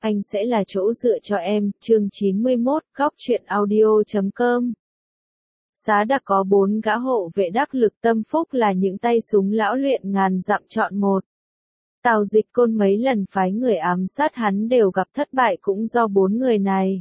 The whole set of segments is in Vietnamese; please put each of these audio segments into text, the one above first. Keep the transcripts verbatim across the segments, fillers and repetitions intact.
anh sẽ là chỗ dựa cho em, chương chín mươi mốt, góc truyện audio chấm com. Xá Đặc có bốn gã hộ vệ đắc lực tâm phúc là những tay súng lão luyện ngàn dặm chọn một. Tào Dịch Côn mấy lần phái người ám sát hắn đều gặp thất bại cũng do bốn người này.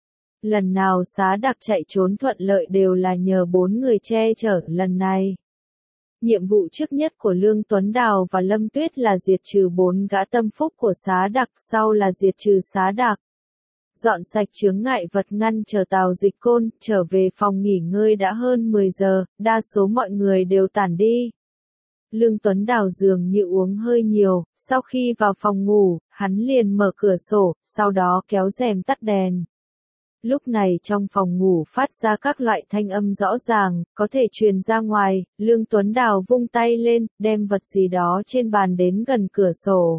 Lần nào Xá Đặc chạy trốn thuận lợi đều là nhờ bốn người che chở. Lần này, nhiệm vụ trước nhất của Lương Tuấn Đào và Lâm Tuyết là diệt trừ bốn gã tâm phúc của Xá Đặc, sau là diệt trừ Xá Đặc. Dọn sạch chướng ngại vật ngăn chờ Tào Dịch Côn trở về phòng nghỉ ngơi đã hơn mười giờ, đa số mọi người đều tản đi. Lương Tuấn Đào dường như uống hơi nhiều, sau khi vào phòng ngủ, hắn liền mở cửa sổ, sau đó kéo rèm tắt đèn. Lúc này trong phòng ngủ phát ra các loại thanh âm rõ ràng, có thể truyền ra ngoài, Lương Tuấn Đào vung tay lên, đem vật gì đó trên bàn đến gần cửa sổ.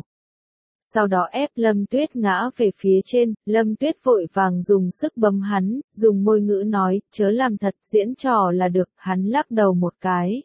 Sau đó ép Lâm Tuyết ngã về phía trên, Lâm Tuyết vội vàng dùng sức bấm hắn, dùng môi ngữ nói, chớ làm thật, diễn trò là được, hắn lắc đầu một cái.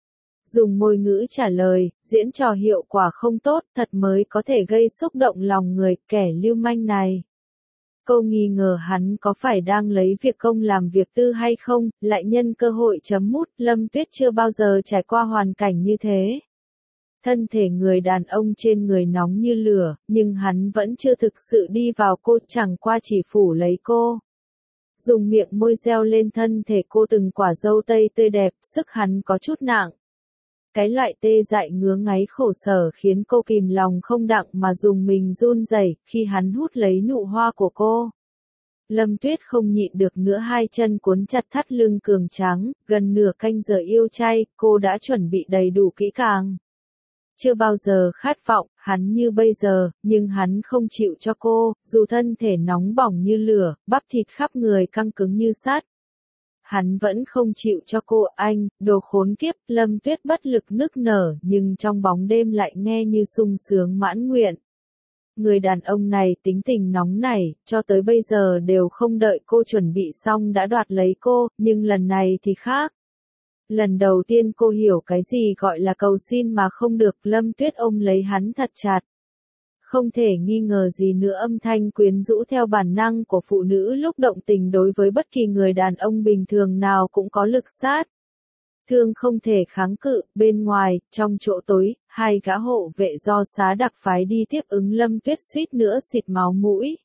Dùng môi ngữ trả lời, diễn trò hiệu quả không tốt, thật mới có thể gây xúc động lòng người, kẻ lưu manh này. Câu nghi ngờ hắn có phải đang lấy việc công làm việc tư hay không, lại nhân cơ hội chấm mút, Lâm Tuyết chưa bao giờ trải qua hoàn cảnh như thế. Thân thể người đàn ông trên người nóng như lửa, nhưng hắn vẫn chưa thực sự đi vào cô, chẳng qua chỉ phủ lấy cô. Dùng miệng môi reo lên thân thể cô từng quả dâu tây tươi đẹp, sức hắn có chút nặng. Cái loại tê dại ngứa ngáy khổ sở khiến cô kìm lòng không đặng mà dùng mình run rẩy khi hắn hút lấy nụ hoa của cô. Lâm Tuyết không nhịn được nữa, hai chân cuốn chặt thắt lưng cường tráng, gần nửa canh giờ yêu chay, cô đã chuẩn bị đầy đủ kỹ càng. Chưa bao giờ khát vọng, hắn như bây giờ, nhưng hắn không chịu cho cô, dù thân thể nóng bỏng như lửa, bắp thịt khắp người căng cứng như sắt. Hắn vẫn không chịu cho cô, anh, đồ khốn kiếp, Lâm Tuyết bất lực nức nở, nhưng trong bóng đêm lại nghe như sung sướng mãn nguyện. Người đàn ông này tính tình nóng nảy, cho tới bây giờ đều không đợi cô chuẩn bị xong đã đoạt lấy cô, nhưng lần này thì khác. Lần đầu tiên cô hiểu cái gì gọi là cầu xin mà không được, Lâm Tuyết ôm lấy hắn thật chặt. Không thể nghi ngờ gì nữa, âm thanh quyến rũ theo bản năng của phụ nữ lúc động tình đối với bất kỳ người đàn ông bình thường nào cũng có lực sát. Thương không thể kháng cự, bên ngoài, trong chỗ tối, hai gã hộ vệ do Xá Đặc phái đi tiếp ứng Lâm Tuyết suýt nữa xịt máu mũi.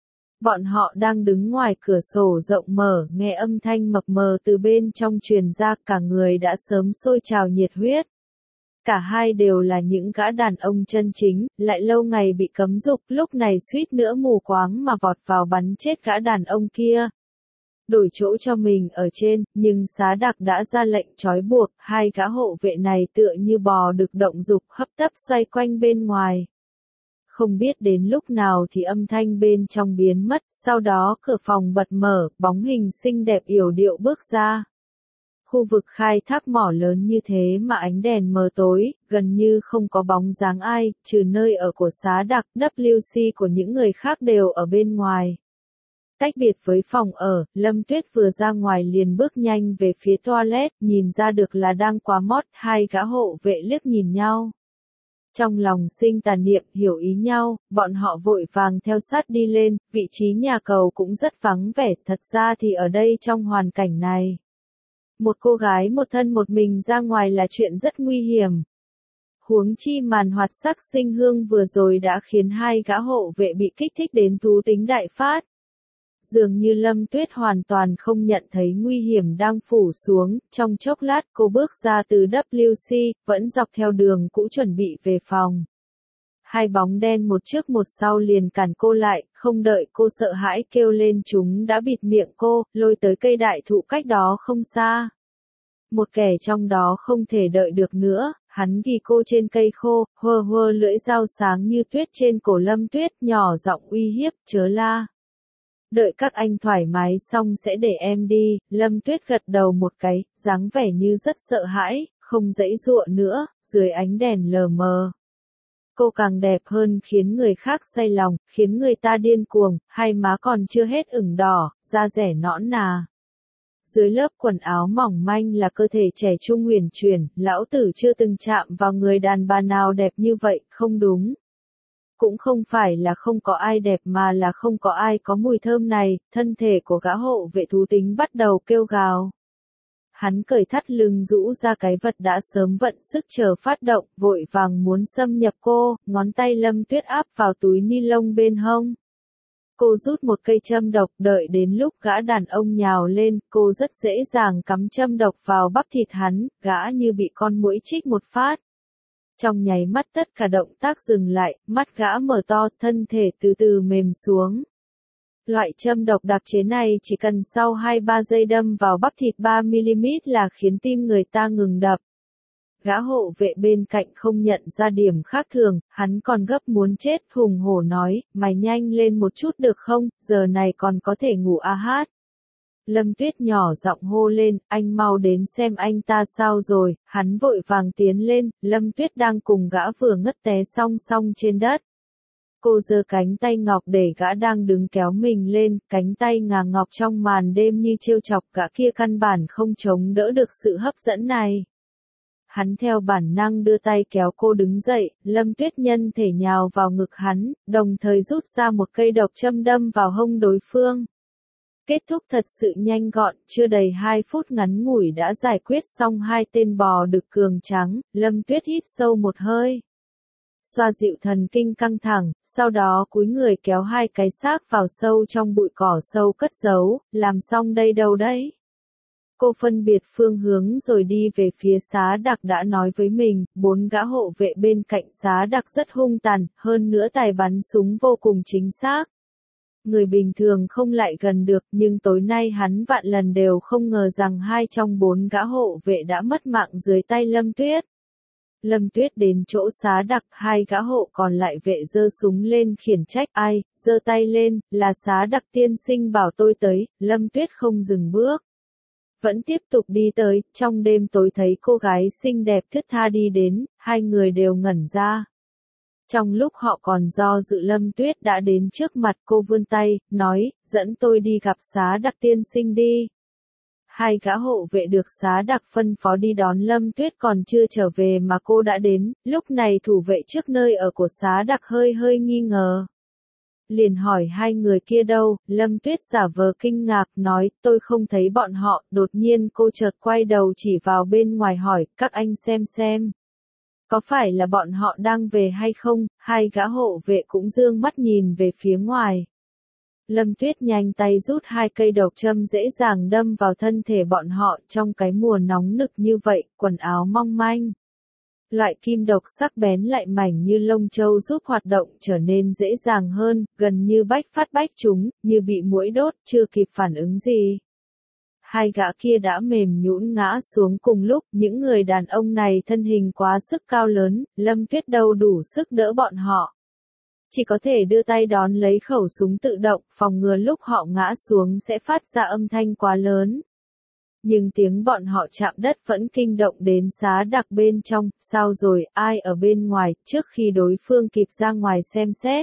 Bọn họ đang đứng ngoài cửa sổ rộng mở, nghe âm thanh mập mờ từ bên trong truyền ra, cả người đã sớm sôi trào nhiệt huyết. Cả hai đều là những gã đàn ông chân chính, lại lâu ngày bị cấm dục, lúc này suýt nữa mù quáng mà vọt vào bắn chết gã đàn ông kia. Đổi chỗ cho mình ở trên, nhưng Xá Đặc đã ra lệnh trói buộc, hai gã hộ vệ này tựa như bò được động dục, hấp tấp xoay quanh bên ngoài. Không biết đến lúc nào thì âm thanh bên trong biến mất, sau đó cửa phòng bật mở, bóng hình xinh đẹp yểu điệu bước ra. Khu vực khai thác mỏ lớn như thế mà ánh đèn mờ tối, gần như không có bóng dáng ai, trừ nơi ở của Xá Đặc, W C của những người khác đều ở bên ngoài. Tách biệt với phòng ở, Lâm Tuyết vừa ra ngoài liền bước nhanh về phía toilet, nhìn ra được là đang quá mót, hai gã hộ vệ liếc nhìn nhau. Trong lòng sinh tà niệm, hiểu ý nhau, bọn họ vội vàng theo sát đi lên, vị trí nhà cầu cũng rất vắng vẻ, thật ra thì ở đây trong hoàn cảnh này. Một cô gái một thân một mình ra ngoài là chuyện rất nguy hiểm. Huống chi màn hoạt sắc sinh hương vừa rồi đã khiến hai gã hộ vệ bị kích thích đến thú tính đại phát. Dường như Lâm Tuyết hoàn toàn không nhận thấy nguy hiểm đang phủ xuống, trong chốc lát cô bước ra từ W C, vẫn dọc theo đường cũ chuẩn bị về phòng. Hai bóng đen một trước một sau liền cản cô lại, không đợi cô sợ hãi kêu lên chúng đã bịt miệng cô, lôi tới cây đại thụ cách đó không xa. Một kẻ trong đó không thể đợi được nữa, hắn ghi cô trên cây khô, hơ hơ lưỡi dao sáng như tuyết trên cổ Lâm Tuyết, nhỏ giọng uy hiếp, chớ la. Đợi các anh thoải mái xong sẽ để em đi, Lâm Tuyết gật đầu một cái, dáng vẻ như rất sợ hãi, không giãy giụa nữa, dưới ánh đèn lờ mờ. Cô càng đẹp hơn khiến người khác say lòng, khiến người ta điên cuồng, hai má còn chưa hết ửng đỏ, da dẻ nõn nà. Dưới lớp quần áo mỏng manh là cơ thể trẻ trung huyền chuyển, lão tử chưa từng chạm vào người đàn bà nào đẹp như vậy, không đúng. Cũng không phải là không có ai đẹp mà là không có ai có mùi thơm này, thân thể của gã hộ vệ thú tính bắt đầu kêu gào. Hắn cởi thắt lưng rũ ra cái vật đã sớm vận sức chờ phát động, vội vàng muốn xâm nhập cô, ngón tay Lâm Tuyết áp vào túi ni lông bên hông. Cô rút một cây châm độc, đợi đến lúc gã đàn ông nhào lên, cô rất dễ dàng cắm châm độc vào bắp thịt hắn, gã như bị con muỗi chích một phát. Trong nháy mắt tất cả động tác dừng lại, mắt gã mở to, thân thể từ từ mềm xuống. Loại châm độc đặc chế này chỉ cần sau hai ba giây đâm vào bắp thịt ba mi-li-mét là khiến tim người ta ngừng đập. Gã hộ vệ bên cạnh không nhận ra điểm khác thường, hắn còn gấp muốn chết, hùng hổ nói, mày nhanh lên một chút được không, giờ này còn có thể ngủ a hát. Lâm Tuyết nhỏ giọng hô lên, anh mau đến xem anh ta sao rồi, hắn vội vàng tiến lên, Lâm Tuyết đang cùng gã vừa ngất té song song trên đất. Cô giơ cánh tay ngọc để gã đang đứng kéo mình lên, cánh tay ngà ngọc trong màn đêm như trêu chọc, gã kia căn bản không chống đỡ được sự hấp dẫn này. Hắn theo bản năng đưa tay kéo cô đứng dậy, Lâm Tuyết nhân thể nhào vào ngực hắn, đồng thời rút ra một cây độc châm đâm vào hông đối phương. Kết thúc thật sự nhanh gọn, chưa đầy hai phút ngắn ngủi đã giải quyết xong hai tên bò đực cường trắng, Lâm Tuyết hít sâu một hơi. Xoa dịu thần kinh căng thẳng, sau đó cúi người kéo hai cái xác vào sâu trong bụi cỏ sâu cất giấu, làm xong đây đâu đấy. Cô phân biệt phương hướng rồi đi về phía Xá Đặc đã nói với mình, bốn gã hộ vệ bên cạnh Xá Đặc rất hung tàn, hơn nữa tài bắn súng vô cùng chính xác. Người bình thường không lại gần được, nhưng tối nay hắn vạn lần đều không ngờ rằng hai trong bốn gã hộ vệ đã mất mạng dưới tay Lâm Tuyết. Lâm Tuyết đến chỗ Xá Đặc, hai gã hộ còn lại vệ giơ súng lên khiển trách, ai, giơ tay lên, là Xá Đặc tiên sinh bảo tôi tới, Lâm Tuyết không dừng bước. Vẫn tiếp tục đi tới, trong đêm tối thấy cô gái xinh đẹp thướt tha đi đến, hai người đều ngẩn ra. Trong lúc họ còn do dự Lâm Tuyết đã đến trước mặt cô vươn tay, nói, dẫn tôi đi gặp Xá Đặc tiên sinh đi. Hai gã hộ vệ được Xá Đặc phân phó đi đón Lâm Tuyết còn chưa trở về mà cô đã đến, lúc này thủ vệ trước nơi ở của Xá Đặc hơi hơi nghi ngờ. Liền hỏi hai người kia đâu, Lâm Tuyết giả vờ kinh ngạc nói, tôi không thấy bọn họ, đột nhiên cô chợt quay đầu chỉ vào bên ngoài hỏi, các anh xem xem. Có phải là bọn họ đang về hay không, hai gã hộ vệ cũng dương mắt nhìn về phía ngoài. Lâm Tuyết nhanh tay rút hai cây độc châm dễ dàng đâm vào thân thể bọn họ trong cái mùa nóng nực như vậy, quần áo mong manh. Loại kim độc sắc bén lại mảnh như lông châu giúp hoạt động trở nên dễ dàng hơn, gần như bách phát bách chúng, như bị muỗi đốt, chưa kịp phản ứng gì. Hai gã kia đã mềm nhũn ngã xuống cùng lúc, những người đàn ông này thân hình quá sức cao lớn, Lâm Tuyết đâu đủ sức đỡ bọn họ. Chỉ có thể đưa tay đón lấy khẩu súng tự động, phòng ngừa lúc họ ngã xuống sẽ phát ra âm thanh quá lớn. Nhưng tiếng bọn họ chạm đất vẫn kinh động đến Xá Đặc bên trong, sao rồi, ai ở bên ngoài, trước khi đối phương kịp ra ngoài xem xét.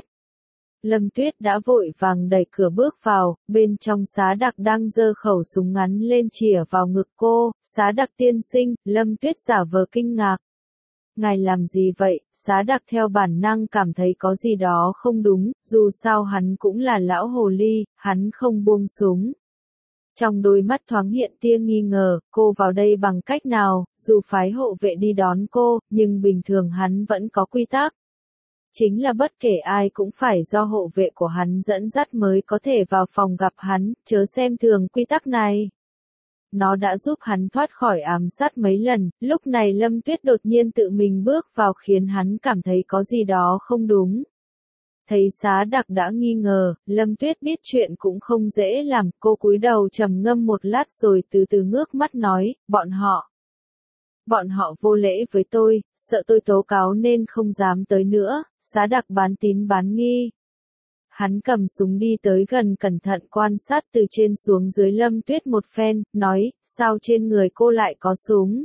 Lâm Tuyết đã vội vàng đẩy cửa bước vào, bên trong Xá Đặc đang giơ khẩu súng ngắn lên chĩa vào ngực cô, Xá Đặc tiên sinh, Lâm Tuyết giả vờ kinh ngạc. Ngài làm gì vậy, Xá Đặc theo bản năng cảm thấy có gì đó không đúng, dù sao hắn cũng là lão hồ ly, hắn không buông súng. Trong đôi mắt thoáng hiện tia nghi ngờ, cô vào đây bằng cách nào, dù phái hộ vệ đi đón cô, nhưng bình thường hắn vẫn có quy tắc. Chính là bất kể ai cũng phải do hộ vệ của hắn dẫn dắt mới có thể vào phòng gặp hắn, chớ xem thường quy tắc này. Nó đã giúp hắn thoát khỏi ám sát mấy lần, lúc này Lâm Tuyết đột nhiên tự mình bước vào khiến hắn cảm thấy có gì đó không đúng. Thấy Xá Đặc đã nghi ngờ, Lâm Tuyết biết chuyện cũng không dễ làm, cô cúi đầu trầm ngâm một lát rồi từ từ ngước mắt nói, bọn họ. Bọn họ vô lễ với tôi, sợ tôi tố cáo nên không dám tới nữa, Xá Đặc bán tín bán nghi. Hắn cầm súng đi tới gần cẩn thận quan sát từ trên xuống dưới Lâm Tuyết một phen, nói, sao trên người cô lại có súng?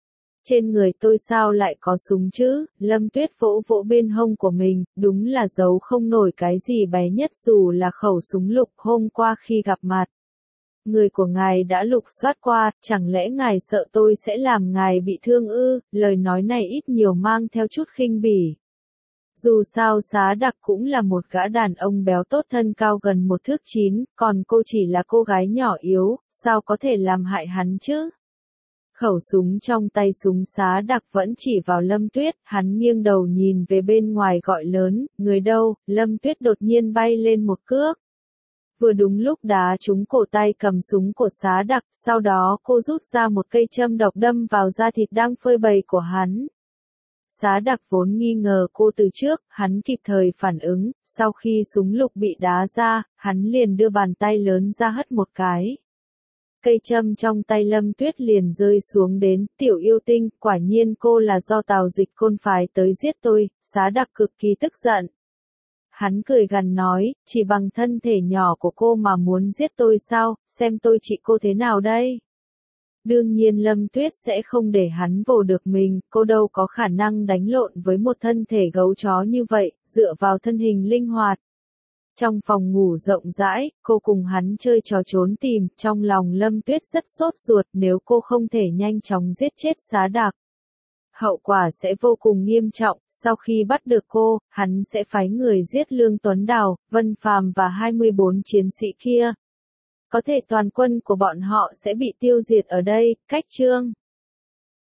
Trên người tôi sao lại có súng chứ? Lâm Tuyết vỗ vỗ bên hông của mình, đúng là giấu không nổi cái gì bé nhất dù là khẩu súng lục hôm qua khi gặp mặt. Người của ngài đã lục soát qua, chẳng lẽ ngài sợ tôi sẽ làm ngài bị thương ư? Lời nói này ít nhiều mang theo chút khinh bỉ. Dù sao Xá Đặc cũng là một gã đàn ông béo tốt thân cao gần một thước chín, còn cô chỉ là cô gái nhỏ yếu, sao có thể làm hại hắn chứ? Khẩu súng trong tay súng Xá Đặc vẫn chỉ vào Lâm Tuyết, hắn nghiêng đầu nhìn về bên ngoài gọi lớn, người đâu, Lâm Tuyết đột nhiên bay lên một cước. Vừa đúng lúc đá trúng cổ tay cầm súng của Xá Đặc, sau đó cô rút ra một cây châm độc đâm vào da thịt đang phơi bày của hắn. Xá Đặc vốn nghi ngờ cô từ trước, hắn kịp thời phản ứng, sau khi súng lục bị đá ra, hắn liền đưa bàn tay lớn ra hất một cái. Cây châm trong tay Lâm Tuyết liền rơi xuống đến, tiểu yêu tinh, quả nhiên cô là do Tào Dịch Côn phái tới giết tôi, Xá Đặc cực kỳ tức giận. Hắn cười gằn nói, chỉ bằng thân thể nhỏ của cô mà muốn giết tôi sao, xem tôi trị cô thế nào đây? Đương nhiên Lâm Tuyết sẽ không để hắn vồ được mình, cô đâu có khả năng đánh lộn với một thân thể gấu chó như vậy, dựa vào thân hình linh hoạt. Trong phòng ngủ rộng rãi, cô cùng hắn chơi trò trốn tìm, trong lòng Lâm Tuyết rất sốt ruột nếu cô không thể nhanh chóng giết chết Xá Đặc. Hậu quả sẽ vô cùng nghiêm trọng, sau khi bắt được cô, hắn sẽ phái người giết Lương Tuấn Đào, Vân Phàm và hai mươi bốn chiến sĩ kia. Có thể toàn quân của bọn họ sẽ bị tiêu diệt ở đây, cách chương.